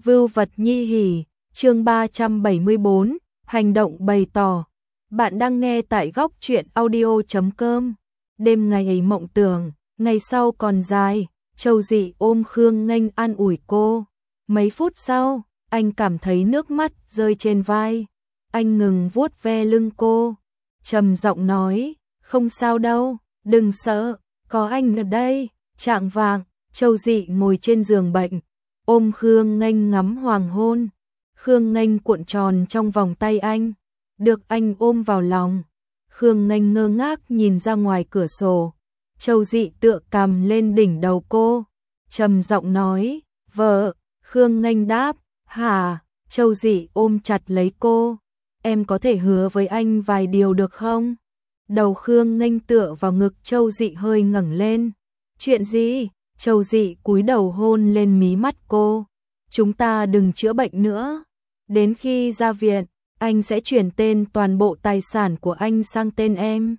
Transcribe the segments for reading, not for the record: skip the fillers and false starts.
Vưu vật nhi hỉ, chương 374, hành động bày tỏ. Bạn đang nghe tại góc truyện audio.com. Đêm ngày ấy mộng tưởng, ngày sau còn dài, Châu Dị ôm Khương Nghênh an ủi cô. Mấy phút sau, anh cảm thấy nước mắt rơi trên vai. Anh ngừng vuốt ve lưng cô, trầm giọng nói, không sao đâu, đừng sợ, có anh ở đây. Chạng vạng, Châu Dị ngồi trên giường bệnh, ôm Khương Nghênh ngắm hoàng hôn. Khương Nghênh cuộn tròn trong vòng tay anh, được anh ôm vào lòng. Khương Nghênh ngơ ngác nhìn ra ngoài cửa sổ. Châu Dị tựa cằm lên đỉnh đầu cô, trầm giọng nói, vợ. Khương Nghênh đáp, hả? Châu Dị ôm chặt lấy cô, em có thể hứa với anh vài điều được không? Đầu Khương Nghênh tựa vào ngực Châu Dị hơi ngẩng lên. Chuyện gì? Châu Dị cúi đầu hôn lên mí mắt cô. Chúng ta đừng chữa bệnh nữa. Đến khi ra viện, anh sẽ chuyển tên toàn bộ tài sản của anh sang tên em.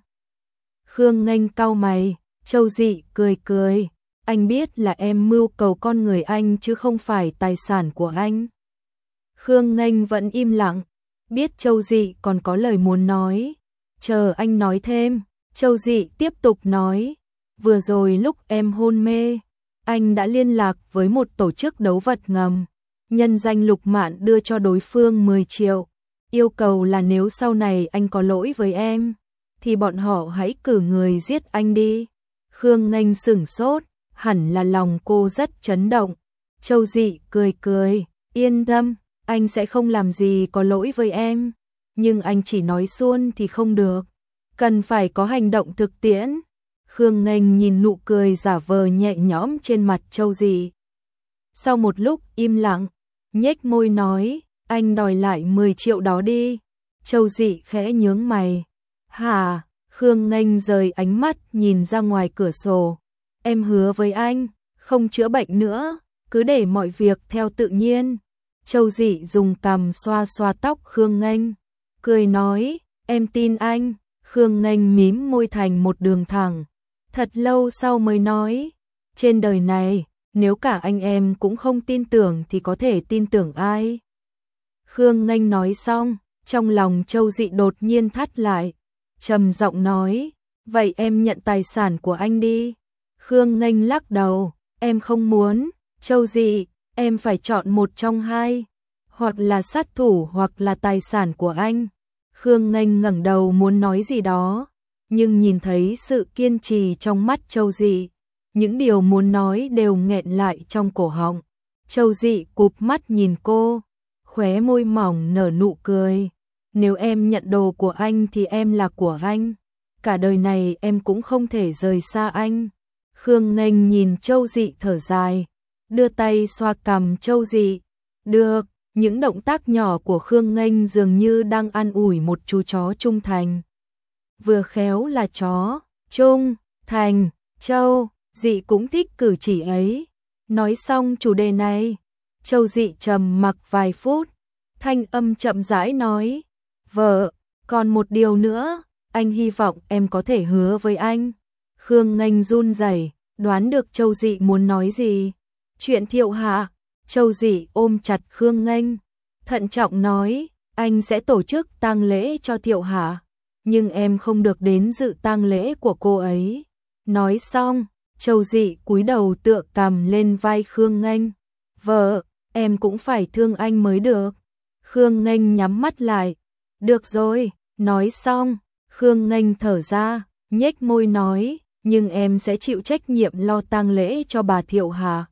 Khương Nghênh cau mày, Châu Dị cười cười. Anh biết là em mưu cầu con người anh chứ không phải tài sản của anh. Khương Nghênh vẫn im lặng, biết Châu Dị còn có lời muốn nói. Chờ anh nói thêm, Châu Dị tiếp tục nói. Vừa rồi lúc em hôn mê, anh đã liên lạc với một tổ chức đấu vật ngầm, nhân danh Lục Mạn đưa cho đối phương 10 triệu, yêu cầu là nếu sau này anh có lỗi với em, thì bọn họ hãy cử người giết anh đi. Khương Nghênh sửng sốt, hẳn là lòng cô rất chấn động. Châu Dị cười cười, yên tâm, anh sẽ không làm gì có lỗi với em, nhưng anh chỉ nói suông thì không được, cần phải có hành động thực tiễn. Khương Nghênh nhìn nụ cười giả vờ nhẹ nhõm trên mặt Châu Dị. Sau một lúc im lặng, nhếch môi nói, anh đòi lại 10 triệu đó đi. Châu Dị khẽ nhướng mày. Hả? Khương Nghênh rời ánh mắt nhìn ra ngoài cửa sổ. Em hứa với anh, không chữa bệnh nữa, cứ để mọi việc theo tự nhiên. Châu Dị dùng cằm xoa xoa tóc Khương Nghênh, cười nói, em tin anh. Khương Nghênh mím môi thành một đường thẳng. Thật lâu sau mới nói, trên đời này, nếu cả anh em cũng không tin tưởng thì có thể tin tưởng ai? Khương Nghênh nói xong, trong lòng Châu Dị đột nhiên thắt lại, trầm giọng nói, vậy em nhận tài sản của anh đi. Khương Nghênh lắc đầu, em không muốn. Châu Dị, em phải chọn một trong hai, hoặc là sát thủ hoặc là tài sản của anh. Khương Nghênh ngẩng đầu muốn nói gì đó, nhưng nhìn thấy sự kiên trì trong mắt Châu Dị, những điều muốn nói đều nghẹn lại trong cổ họng. Châu Dị cụp mắt nhìn cô, khóe môi mỏng nở nụ cười. Nếu em nhận đồ của anh thì em là của anh, cả đời này em cũng không thể rời xa anh. Khương Nghênh nhìn Châu Dị thở dài, đưa tay xoa cằm Châu Dị. Được, những động tác nhỏ của Khương Nghênh dường như đang an ủi một chú chó trung thành. Vừa khéo là chó trung thành, Châu Dị cũng thích cử chỉ ấy. Nói xong chủ đề này, Châu Dị trầm mặc vài phút, thanh âm chậm rãi nói, vợ, còn một điều nữa, anh hy vọng em có thể hứa với anh. Khương Nghênh run rẩy, đoán được Châu Dị muốn nói gì. Chuyện Thiệu Hạ. Châu Dị ôm chặt Khương Nghênh, thận trọng nói, anh sẽ tổ chức tang lễ cho Thiệu Hạ, nhưng em không được đến dự tang lễ của cô ấy. Nói xong, Châu Dị cúi đầu tựa cằm lên vai Khương Nghênh. Vợ, em cũng phải thương anh mới được. Khương Nghênh nhắm mắt lại. Được rồi. Nói xong, Khương Nghênh thở ra, nhếch môi nói, nhưng em sẽ chịu trách nhiệm lo tang lễ cho bà Thiệu Hạ.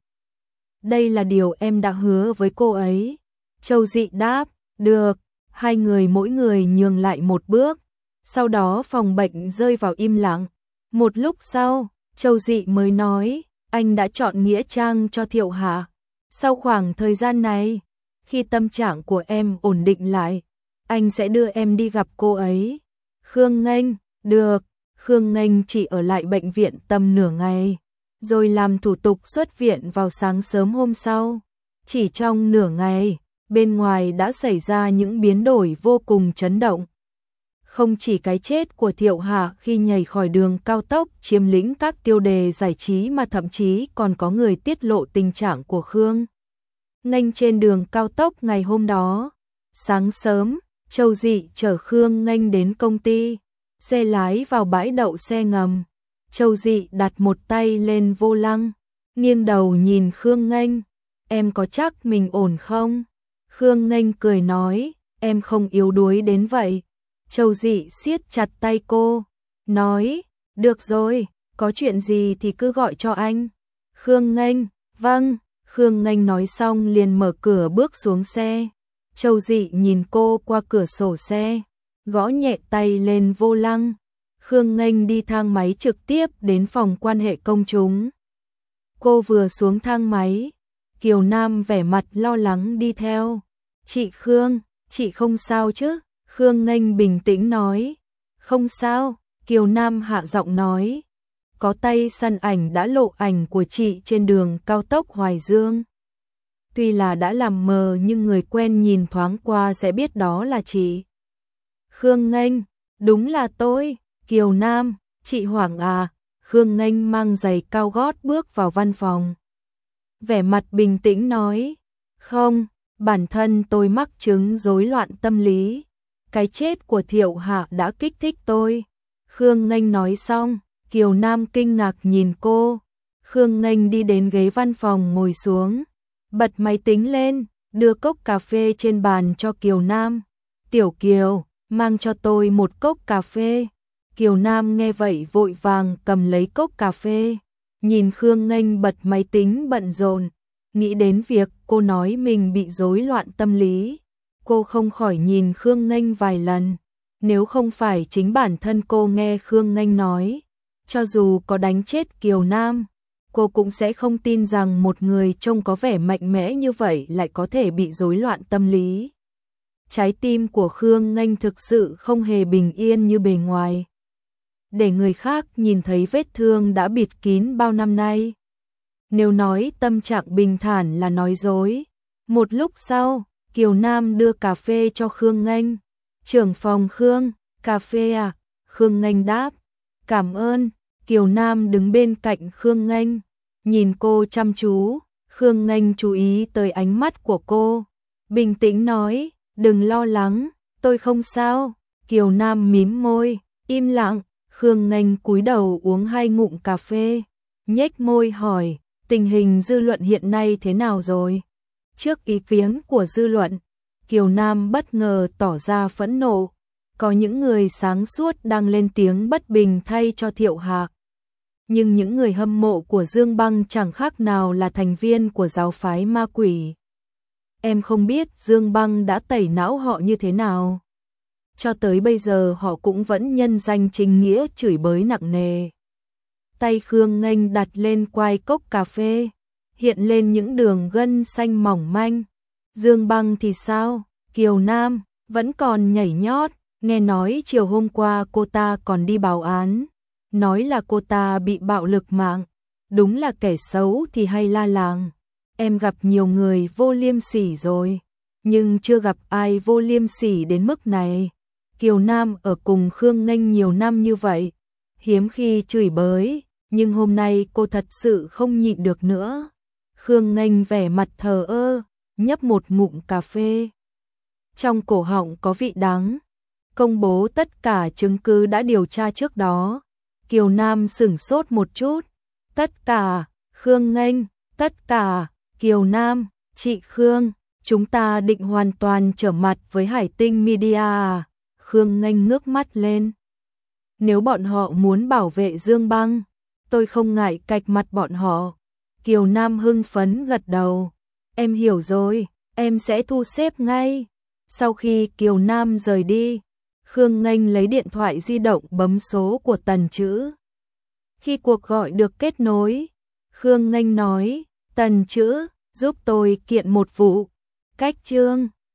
Đây là điều em đã hứa với cô ấy. Châu Dị đáp, được. Hai người mỗi người nhường lại một bước. Sau đó phòng bệnh rơi vào im lặng. Một lúc sau, Châu Dị mới nói, anh đã chọn nghĩa trang cho Thiệu Hạ. Sau khoảng thời gian này, khi tâm trạng của em ổn định lại, anh sẽ đưa em đi gặp cô ấy. Khương Nghênh, được. Khương Nghênh chỉ ở lại bệnh viện tầm nửa ngày, rồi làm thủ tục xuất viện vào sáng sớm hôm sau. Chỉ trong nửa ngày, bên ngoài đã xảy ra những biến đổi vô cùng chấn động. Không chỉ cái chết của Thiệu Hạ khi nhảy khỏi đường cao tốc chiếm lĩnh các tiêu đề giải trí mà thậm chí còn có người tiết lộ tình trạng của Khương Nghênh trên đường cao tốc ngày hôm đó. Sáng sớm, Châu Dị chở Khương Nghênh đến công ty, xe lái vào bãi đậu xe ngầm. Châu Dị đặt một tay lên vô lăng, nghiêng đầu nhìn Khương Nghênh, em có chắc mình ổn không? Khương Nghênh cười nói, em không yếu đuối đến vậy. Châu Dị siết chặt tay cô, nói, được rồi, có chuyện gì thì cứ gọi cho anh. Khương Nghênh, vâng. Khương Nghênh nói xong liền mở cửa bước xuống xe. Châu Dị nhìn cô qua cửa sổ xe, gõ nhẹ tay lên vô lăng. Khương Nghênh đi thang máy trực tiếp đến phòng quan hệ công chúng. Cô vừa xuống thang máy, Kiều Nam vẻ mặt lo lắng đi theo. Chị Khương, chị không sao chứ? Khương Nghênh bình tĩnh nói. Không sao, Kiều Nam hạ giọng nói. Có tay săn ảnh đã lộ ảnh của chị trên đường cao tốc Hoài Dương. Tuy là đã làm mờ nhưng người quen nhìn thoáng qua sẽ biết đó là chị. Khương Nghênh, đúng là tôi. Kiều Nam, chị hoảng à? Khương Nghênh mang giày cao gót bước vào văn phòng. Vẻ mặt bình tĩnh nói, không, bản thân tôi mắc chứng rối loạn tâm lý. Cái chết của Thiệu Hạ đã kích thích tôi. Khương Nghênh nói xong, Kiều Nam kinh ngạc nhìn cô. Khương Nghênh đi đến ghế văn phòng ngồi xuống, bật máy tính lên, đưa cốc cà phê trên bàn cho Kiều Nam. Tiểu Kiều, mang cho tôi một cốc cà phê. Kiều Nam nghe vậy vội vàng cầm lấy cốc cà phê, nhìn Khương Nghênh bật máy tính bận rộn, nghĩ đến việc cô nói mình bị rối loạn tâm lý. Cô không khỏi nhìn Khương Nghênh vài lần, nếu không phải chính bản thân cô nghe Khương Nghênh nói, cho dù có đánh chết Kiều Nam, cô cũng sẽ không tin rằng một người trông có vẻ mạnh mẽ như vậy lại có thể bị rối loạn tâm lý. Trái tim của Khương Nghênh thực sự không hề bình yên như bề ngoài. Để người khác nhìn thấy vết thương đã bịt kín bao năm nay. Nếu nói tâm trạng bình thản là nói dối. Một lúc sau, Kiều Nam đưa cà phê cho Khương Nghênh. Trưởng phòng Khương, cà phê à? Khương Nghênh đáp. Cảm ơn. Kiều Nam đứng bên cạnh Khương Nghênh, nhìn cô chăm chú. Khương Nghênh chú ý tới ánh mắt của cô, bình tĩnh nói, đừng lo lắng, tôi không sao. Kiều Nam mím môi, im lặng. Khương Nghênh cúi đầu uống 2 ngụm cà phê, nhếch môi hỏi, tình hình dư luận hiện nay thế nào rồi? Trước ý kiến của dư luận, Kiều Nam bất ngờ tỏ ra phẫn nộ. Có những người sáng suốt đang lên tiếng bất bình thay cho Thiệu Hạ. Nhưng những người hâm mộ của Dương Băng chẳng khác nào là thành viên của giáo phái ma quỷ. Em không biết Dương Băng đã tẩy não họ như thế nào. Cho tới bây giờ họ cũng vẫn nhân danh chính nghĩa chửi bới nặng nề. Tay Khương Nghênh đặt lên quai cốc cà phê, hiện lên những đường gân xanh mỏng manh. Dương Băng thì sao? Kiều Nam vẫn còn nhảy nhót, nghe nói chiều hôm qua cô ta còn đi báo án, nói là cô ta bị bạo lực mạng. Đúng là kẻ xấu thì hay la làng. Em gặp nhiều người vô liêm sỉ rồi, nhưng chưa gặp ai vô liêm sỉ đến mức này. Kiều Nam ở cùng Khương Nghênh nhiều năm như vậy, hiếm khi chửi bới, nhưng hôm nay cô thật sự không nhịn được nữa. Khương Nghênh vẻ mặt thờ ơ, nhấp một ngụm cà phê. Trong cổ họng có vị đắng. Công bố tất cả chứng cứ đã điều tra trước đó. Kiều Nam sửng sốt một chút. Tất cả, Khương Nghênh, tất cả, Kiều Nam, chị Khương, chúng ta định hoàn toàn trở mặt với Hải Tinh Media à? Khương Nghênh ngước mắt lên. Nếu bọn họ muốn bảo vệ Dương Băng, tôi không ngại cạch mặt bọn họ. Kiều Nam hưng phấn gật đầu. Em hiểu rồi, em sẽ thu xếp ngay. Sau khi Kiều Nam rời đi, Khương Nghênh lấy điện thoại di động bấm số của Tần Chữ. Khi cuộc gọi được kết nối, Khương Nghênh nói, Tần Chữ, giúp tôi kiện một vụ cách chương.